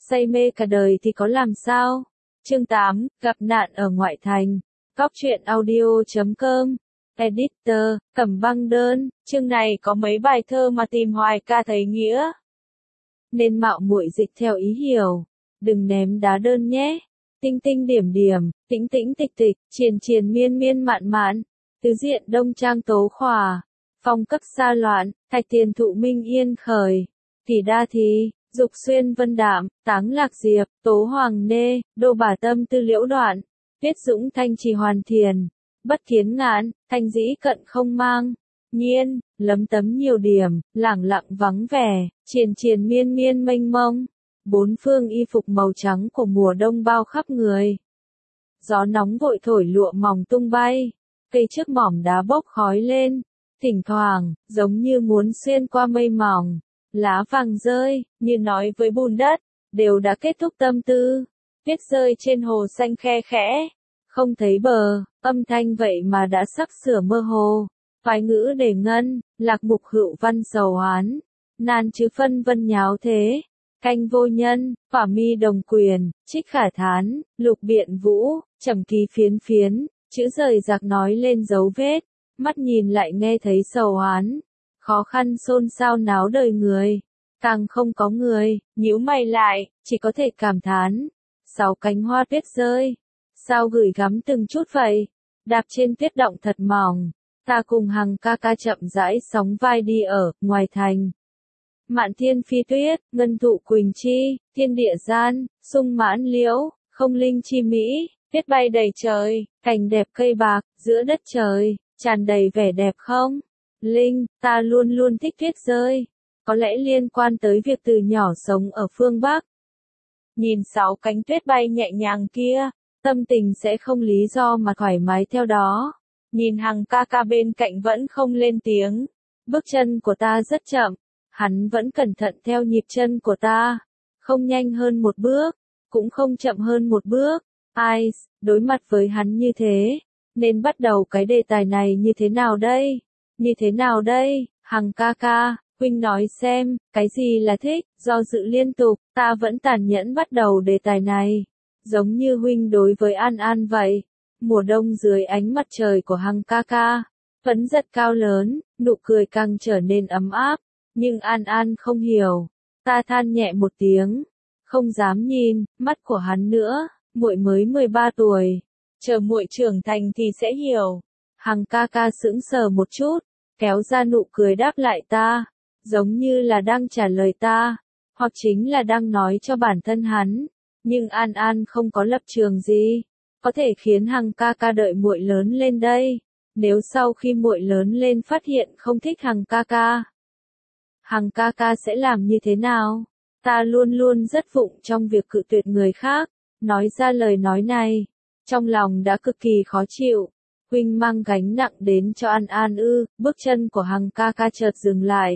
say mê cả đời thì có làm sao? Chương 8, gặp nạn ở ngoại thành. Cóc truyện audio.com. Editor, Cẩm Băng Đơn. Chương này có mấy bài thơ mà tìm hoài ca thấy nghĩa. Nên mạo muội dịch theo ý hiểu. Đừng ném đá đơn nhé. Tinh tinh điểm điểm, tĩnh tĩnh tịch tịch, triền triền miên miên mạn mạn. Tứ diện đông trang tố khỏa. Phong cấp xa loạn, thạch tiền thụ minh yên khởi. Kỳ đa thì, dục xuyên vân đạm, táng lạc diệp, tố hoàng nê, đô bà tâm tư liễu đoạn. Viết dũng thanh trì hoàn thiền. Bất kiến ngạn, thanh dĩ cận không mang. Nhiên, lấm tấm nhiều điểm, lẳng lặng vắng vẻ, triền triền miên miên mênh mông. Bốn phương y phục màu trắng của mùa đông bao khắp người. Gió nóng vội thổi lụa mỏng tung bay. Cây trước mỏm đá bốc khói lên. Thỉnh thoảng, giống như muốn xuyên qua mây mỏng. Lá vàng rơi, như nói với bùn đất. Đều đã kết thúc tâm tư. Tuyết rơi trên hồ xanh khe khẽ. Không thấy bờ, âm thanh vậy mà đã sắp sửa mơ hồ. Phái ngữ để ngân, lạc mục hữu văn sầu hoán. Nan chứ phân vân nháo thế. Canh vô nhân, phả mi đồng quyền, trích khả thán, lục biện vũ, trầm ký phiến phiến, chữ rời rạc nói lên dấu vết, mắt nhìn lại nghe thấy sầu hoán. Khó khăn xôn xao náo đời người, càng không có người, nhíu mày lại, chỉ có thể cảm thán. Sáu cánh hoa tuyết rơi, sao gửi gắm từng chút vậy, đạp trên tuyết động thật mỏng, ta cùng Hằng ca ca chậm rãi sóng vai đi ở, ngoài thành. Mạn thiên phi tuyết, ngân thụ quỳnh chi, thiên địa gian, sung mãn liễu, không linh chi mỹ, tuyết bay đầy trời, cành đẹp cây bạc, giữa đất trời, tràn đầy vẻ đẹp không? Linh, ta luôn luôn thích tuyết rơi, có lẽ liên quan tới việc từ nhỏ sống ở phương Bắc. Nhìn sáu cánh tuyết bay nhẹ nhàng kia, tâm tình sẽ không lý do mà thoải mái theo đó. Nhìn Hằng ca ca bên cạnh vẫn không lên tiếng, bước chân của ta rất chậm. Hắn vẫn cẩn thận theo nhịp chân của ta, không nhanh hơn một bước, cũng không chậm hơn một bước. Ai, đối mặt với hắn như thế, nên bắt đầu cái đề tài này như thế nào đây? Như thế nào đây, Hằng ca ca, huynh nói xem, cái gì là thích, do dự liên tục, ta vẫn tàn nhẫn bắt đầu đề tài này. Giống như huynh đối với An An vậy, mùa đông dưới ánh mặt trời của Hằng ca ca, phấn giật cao lớn, nụ cười càng trở nên ấm áp. Nhưng An An không hiểu, ta than nhẹ một tiếng, không dám nhìn mắt của hắn nữa, muội mới 13 tuổi, chờ muội trưởng thành thì sẽ hiểu. Hằng ca ca sững sờ một chút, kéo ra nụ cười đáp lại ta, giống như là đang trả lời ta, hoặc chính là đang nói cho bản thân hắn. Nhưng An An không có lập trường gì, có thể khiến Hằng ca ca đợi muội lớn lên đây. Nếu sau khi muội lớn lên phát hiện không thích Hằng ca ca, Hằng ca ca sẽ làm như thế nào? Ta luôn luôn rất vụng trong việc cự tuyệt người khác, nói ra lời nói này, trong lòng đã cực kỳ khó chịu. Huynh mang gánh nặng đến cho An An ư? Bước chân của Hằng ca ca chợt dừng lại.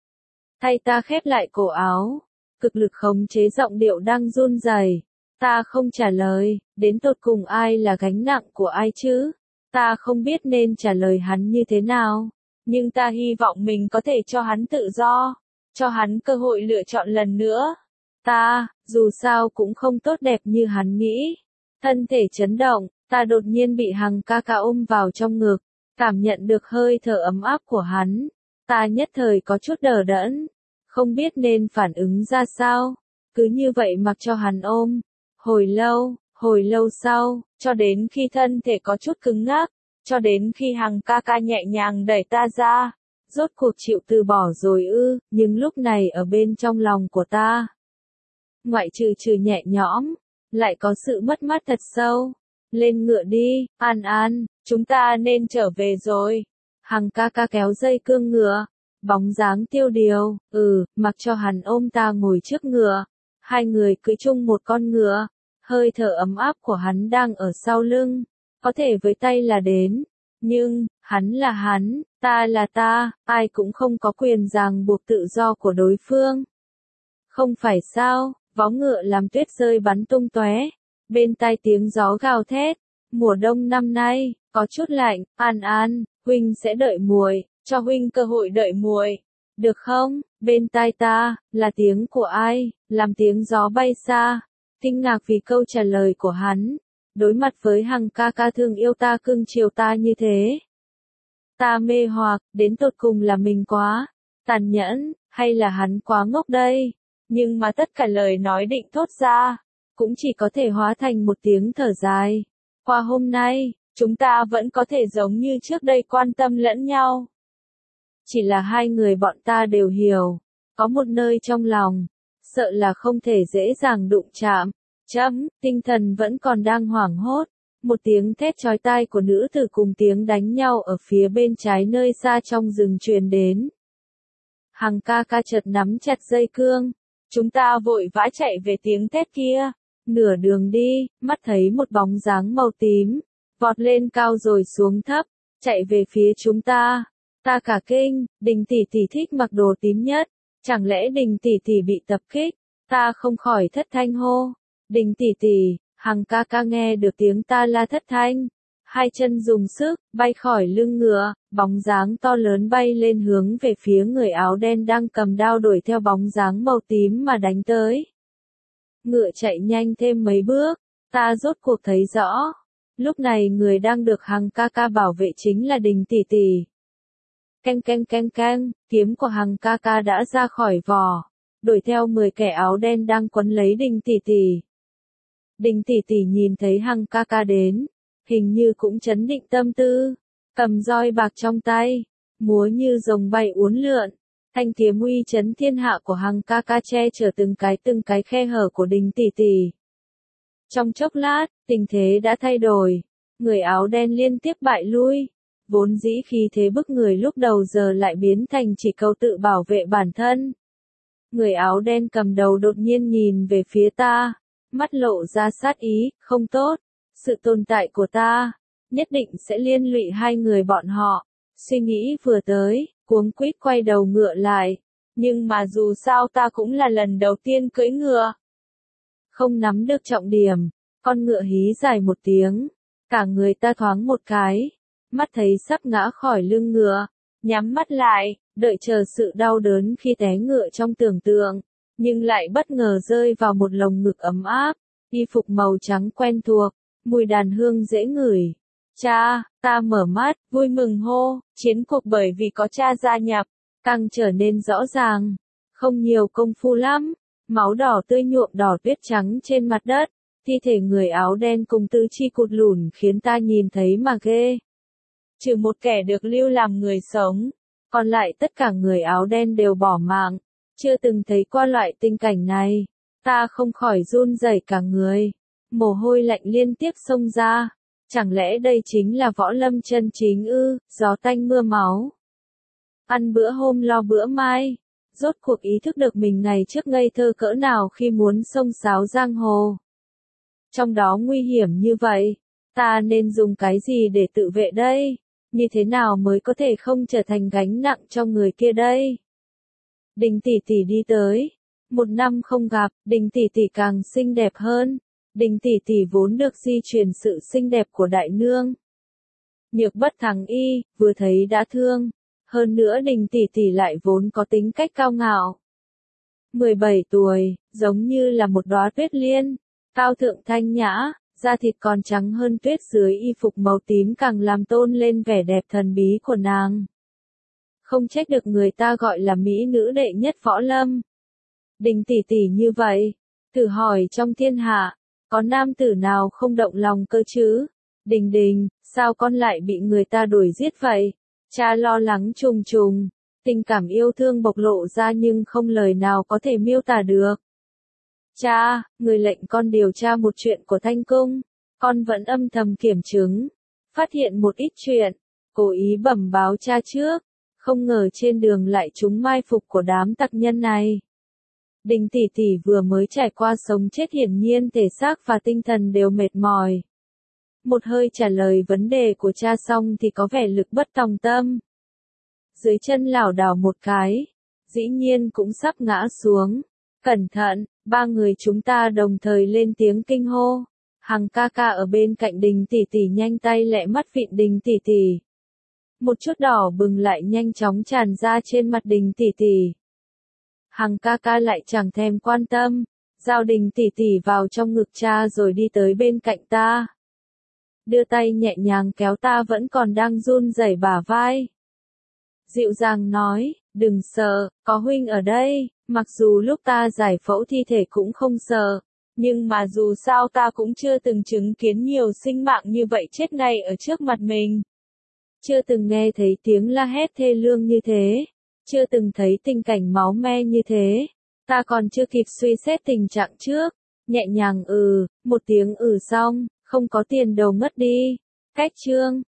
Thay ta khép lại cổ áo, cực lực khống chế giọng điệu đang run rẩy. Ta không trả lời, đến tột cùng ai là gánh nặng của ai chứ? Ta không biết nên trả lời hắn như thế nào. Nhưng ta hy vọng mình có thể cho hắn tự do, cho hắn cơ hội lựa chọn lần nữa. Ta, dù sao cũng không tốt đẹp như hắn nghĩ. Thân thể chấn động, ta đột nhiên bị Hằng ca ca ôm vào trong ngực, cảm nhận được hơi thở ấm áp của hắn. Ta nhất thời có chút đờ đẫn, không biết nên phản ứng ra sao. Cứ như vậy mặc cho hắn ôm. Hồi lâu sau, cho đến khi thân thể có chút cứng ngắc. Cho đến khi Hằng ca ca nhẹ nhàng đẩy ta ra, rốt cuộc chịu từ bỏ rồi ư? Nhưng lúc này ở bên trong lòng của ta, ngoại trừ nhẹ nhõm, lại có sự mất mát thật sâu. Lên ngựa đi, An An, chúng ta nên trở về rồi. Hằng ca ca kéo dây cương ngựa, bóng dáng tiêu điều, mặc cho hắn ôm ta ngồi trước ngựa. Hai người cưỡi chung một con ngựa, hơi thở ấm áp của hắn đang ở sau lưng. Có thể với tay là đến, nhưng, hắn là hắn, ta là ta, ai cũng không có quyền ràng buộc tự do của đối phương. Không phải sao, vó ngựa làm tuyết rơi bắn tung tóe, bên tai tiếng gió gào thét, mùa đông năm nay, có chút lạnh. An An, huynh sẽ đợi muội, cho huynh cơ hội đợi muội, được không? Bên tai ta, là tiếng của ai, làm tiếng gió bay xa, kinh ngạc vì câu trả lời của hắn. Đối mặt với Hằng ca ca thương yêu ta cưng chiều ta như thế. Ta mê hoặc, đến tột cùng là mình quá tàn nhẫn, hay là hắn quá ngốc đây? Nhưng mà tất cả lời nói định thốt ra, cũng chỉ có thể hóa thành một tiếng thở dài. Qua hôm nay, chúng ta vẫn có thể giống như trước đây quan tâm lẫn nhau. Chỉ là hai người bọn ta đều hiểu, có một nơi trong lòng, sợ là không thể dễ dàng đụng chạm. Tinh thần vẫn còn đang hoảng hốt. Một tiếng thét chói tai của nữ tử cùng tiếng đánh nhau ở phía bên trái nơi xa trong rừng truyền đến. Hằng ca ca chợt nắm chặt dây cương. Chúng ta vội vã chạy về tiếng thét kia. Nửa đường đi, mắt thấy một bóng dáng màu tím, vọt lên cao rồi xuống thấp, chạy về phía chúng ta. Ta cả kinh, Đình tỷ tỷ thích mặc đồ tím nhất. Chẳng lẽ Đình tỷ tỷ bị tập kích? Ta không khỏi thất thanh hô. Đình tỷ tỷ, Hằng ca ca nghe được tiếng ta la thất thanh. Hai chân dùng sức, bay khỏi lưng ngựa, bóng dáng to lớn bay lên hướng về phía người áo đen đang cầm đao đuổi theo bóng dáng màu tím mà đánh tới. Ngựa chạy nhanh thêm mấy bước, ta rốt cuộc thấy rõ. Lúc này người đang được Hằng ca ca bảo vệ chính là Đình tỷ tỷ. Canh canh canh canh, kiếm của Hằng ca ca đã ra khỏi vỏ, đuổi theo 10 kẻ áo đen đang quấn lấy Đình tỷ tỷ. Đình tỷ tỷ nhìn thấy Hằng ca ca đến, hình như cũng chấn định tâm tư, cầm roi bạc trong tay, múa như rồng bay uốn lượn, thanh kiếm uy chấn thiên hạ của Hằng ca ca che chở từng cái khe hở của Đình tỷ tỷ. Trong chốc lát, tình thế đã thay đổi, người áo đen liên tiếp bại lui, vốn dĩ khí thế bức người lúc đầu giờ lại biến thành chỉ câu tự bảo vệ bản thân. Người áo đen cầm đầu đột nhiên nhìn về phía ta, mắt lộ ra sát ý, không tốt, sự tồn tại của ta, nhất định sẽ liên lụy hai người bọn họ. Suy nghĩ vừa tới, cuống quýt quay đầu ngựa lại, nhưng mà dù sao ta cũng là lần đầu tiên cưỡi ngựa. Không nắm được trọng điểm, con ngựa hí dài một tiếng, cả người ta thoáng một cái, mắt thấy sắp ngã khỏi lưng ngựa, nhắm mắt lại, đợi chờ sự đau đớn khi té ngựa trong tưởng tượng. Nhưng lại bất ngờ rơi vào một lồng ngực ấm áp, y phục màu trắng quen thuộc, mùi đàn hương dễ ngửi. Cha, ta mở mắt, vui mừng hô, chiến cuộc bởi vì có cha gia nhập, càng trở nên rõ ràng. Không nhiều công phu lắm, máu đỏ tươi nhuộm đỏ tuyết trắng trên mặt đất, thi thể người áo đen cùng tứ chi cụt lủn khiến ta nhìn thấy mà ghê. Trừ một kẻ được lưu làm người sống, còn lại tất cả người áo đen đều bỏ mạng. Chưa từng thấy qua loại tình cảnh này, ta không khỏi run rẩy cả người, mồ hôi lạnh liên tiếp xông ra. Chẳng lẽ đây chính là võ lâm chân chính ư? Gió tanh mưa máu, ăn bữa hôm lo bữa mai. Rốt cuộc ý thức được mình ngày trước ngây thơ cỡ nào khi muốn xông xáo giang hồ. Trong đó nguy hiểm như vậy, ta nên dùng cái gì để tự vệ đây? Như thế nào mới có thể không trở thành gánh nặng cho người kia đây? Đình tỷ tỷ đi tới. Một năm không gặp, Đình tỷ tỷ càng xinh đẹp hơn. Đình tỷ tỷ vốn được di truyền sự xinh đẹp của đại nương. Nhược bất thắng y, vừa thấy đã thương. Hơn nữa Đình tỷ tỷ lại vốn có tính cách cao ngạo. 17 tuổi, giống như là một đóa tuyết liên, cao thượng thanh nhã, da thịt còn trắng hơn tuyết dưới y phục màu tím càng làm tôn lên vẻ đẹp thần bí của nàng. Không trách được người ta gọi là mỹ nữ đệ nhất võ lâm. Đình tỷ tỷ như vậy, thử hỏi trong thiên hạ, có nam tử nào không động lòng cơ chứ? Đình đình, sao con lại bị người ta đuổi giết vậy? Cha lo lắng trùng trùng, tình cảm yêu thương bộc lộ ra nhưng không lời nào có thể miêu tả được. Cha, người lệnh con điều tra một chuyện của Thanh Cung, con vẫn âm thầm kiểm chứng, phát hiện một ít chuyện, cố ý bẩm báo cha trước, không ngờ trên đường lại trúng mai phục của đám tặc nhân này. Đình tỷ tỷ vừa mới trải qua sống chết hiển nhiên thể xác và tinh thần đều mệt mỏi. Một hơi trả lời vấn đề của cha xong thì có vẻ lực bất tòng tâm. Dưới chân lảo đảo một cái, dĩ nhiên cũng sắp ngã xuống. Cẩn thận, ba người chúng ta đồng thời lên tiếng kinh hô. Hằng ca ca ở bên cạnh Đình tỷ tỷ nhanh tay lẹ mắt vịn Đình tỷ tỷ. Một chút đỏ bừng lại nhanh chóng tràn ra trên mặt Đình tỷ tỷ. Hằng ca ca lại chẳng thèm quan tâm, Giao Đình tỉ tỉ vào trong ngực cha rồi đi tới bên cạnh ta. Đưa tay nhẹ nhàng kéo ta vẫn còn đang run rẩy bả vai. Dịu dàng nói, đừng sợ, có huynh ở đây. Mặc dù lúc ta giải phẫu thi thể cũng không sợ, nhưng mà dù sao ta cũng chưa từng chứng kiến nhiều sinh mạng như vậy chết ngay ở trước mặt mình. Chưa từng nghe thấy tiếng la hét thê lương như thế. Chưa từng thấy tình cảnh máu me như thế. Ta còn chưa kịp suy xét tình trạng trước. Nhẹ nhàng một tiếng xong, không có tiền đồ ngất đi. Cách chương